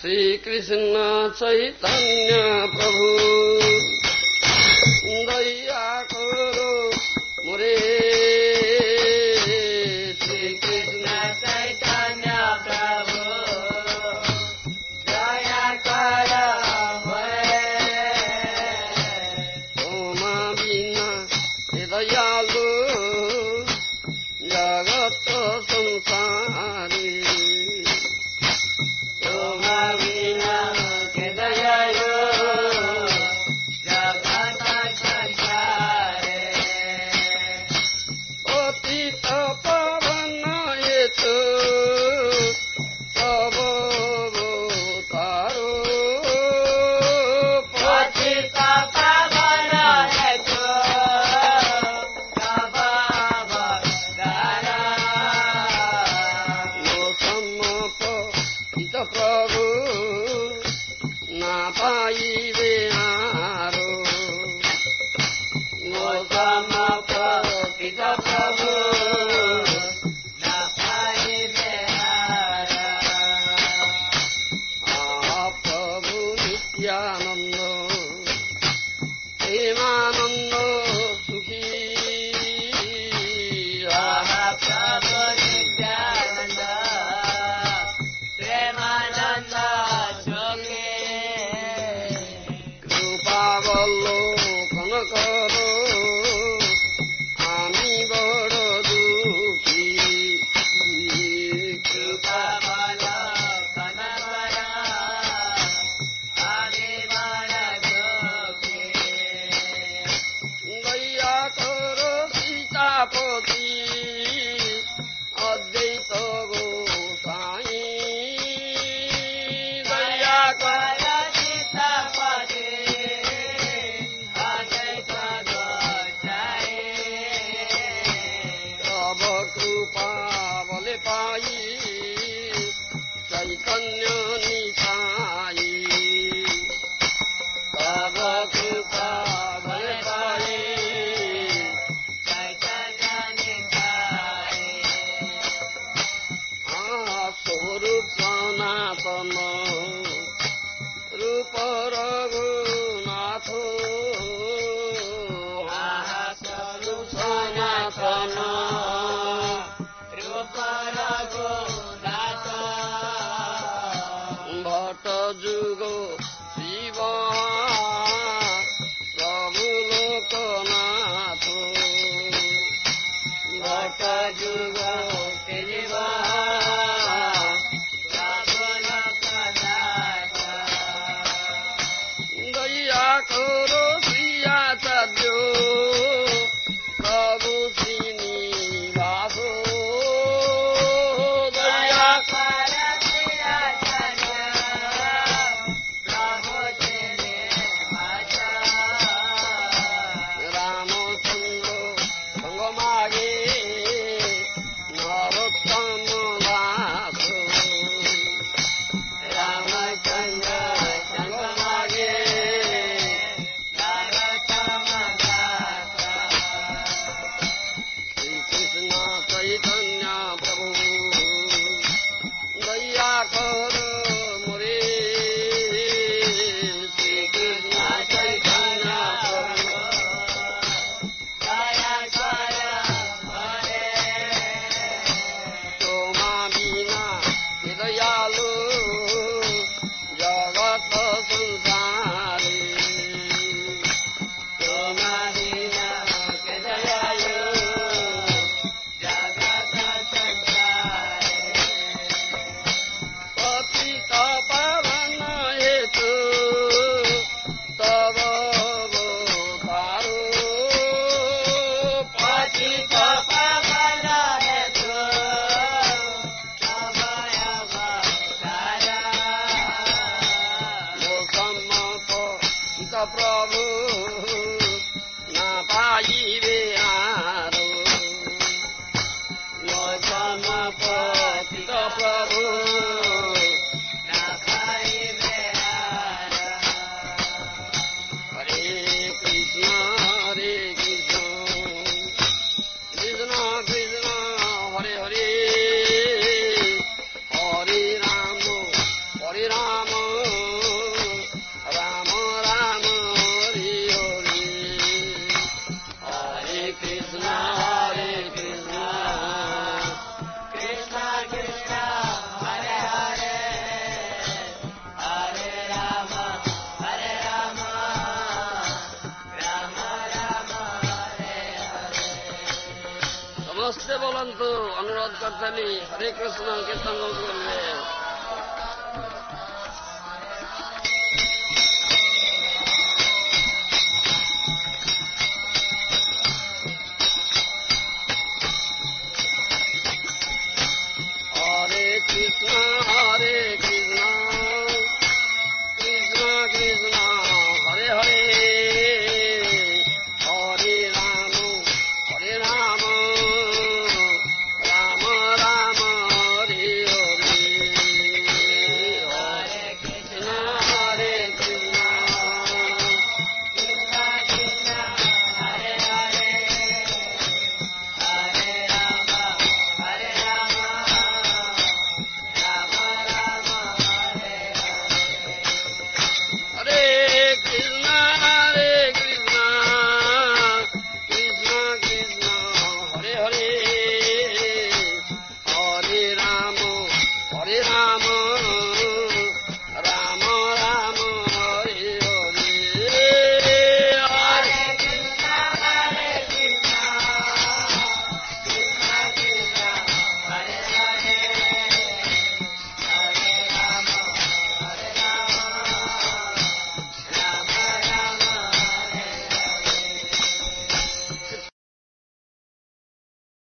श्री कृष्ण चैतन्य प्रभु दया करो मोरे श्री कृष्ण चैतन्य प्रभु दया करो मोरे तुम बिना दयालु जगत संसारी तुम बिना दयालु जगत संसारी पतित पावन हेतु सब तारो पतित पावन हेतु सब समर्पित प्रभु ना पाइबे हारो नो समर्पित प्रभु ना पाइबे हारो प्रभु नित्यानंद प्रेमानंद सुखी प्रभु नित्यानंद प्रेमानंद सुखी कृपावलोकन करो आमी बड़ दुखी कृपावलोकन करो आमी बड़ दुखी दया करो सीतापति अद्वैत गोसाई दया करो सीतापति अद्वैत गोसाई तब कृपा बले पाई चैतन्य निताई तब कृपा बले पाई चैतन्य निताई स्वरूप सनातन रूप रघुनाथ स्वरूप सनातन रूप रघुनाथ भट्ट जुग शिव प्रभु लोकनाथ भट्ट जुग शिव दया करो श्रीयाचार्य प्रभु श्रीनिवास दया करो श्रीयाचार्य प्रभु श्रीनिवास रामचंद्र संग मागे नरोत्तम दास रामचंद्र संग मागे नरोत्तम दास श्री कृष्ण चैतन्य प्रभु दया करो मोरे श्री कृष्ण चैतन्य प्रभु दया करो मोरे तुम बिना दयालु जगत संसारी तुम बिना दयालु जगत संसारी पतित पावन हेतु तब तारो पतित पावन हेतु तब समर्पित प्रभु ना पाइबे हारो नो समर्पित प्रभु ना पाइबे चलन्तु अनुरोध गर्छन् हरे कृष्ण कीर्तन गर्नु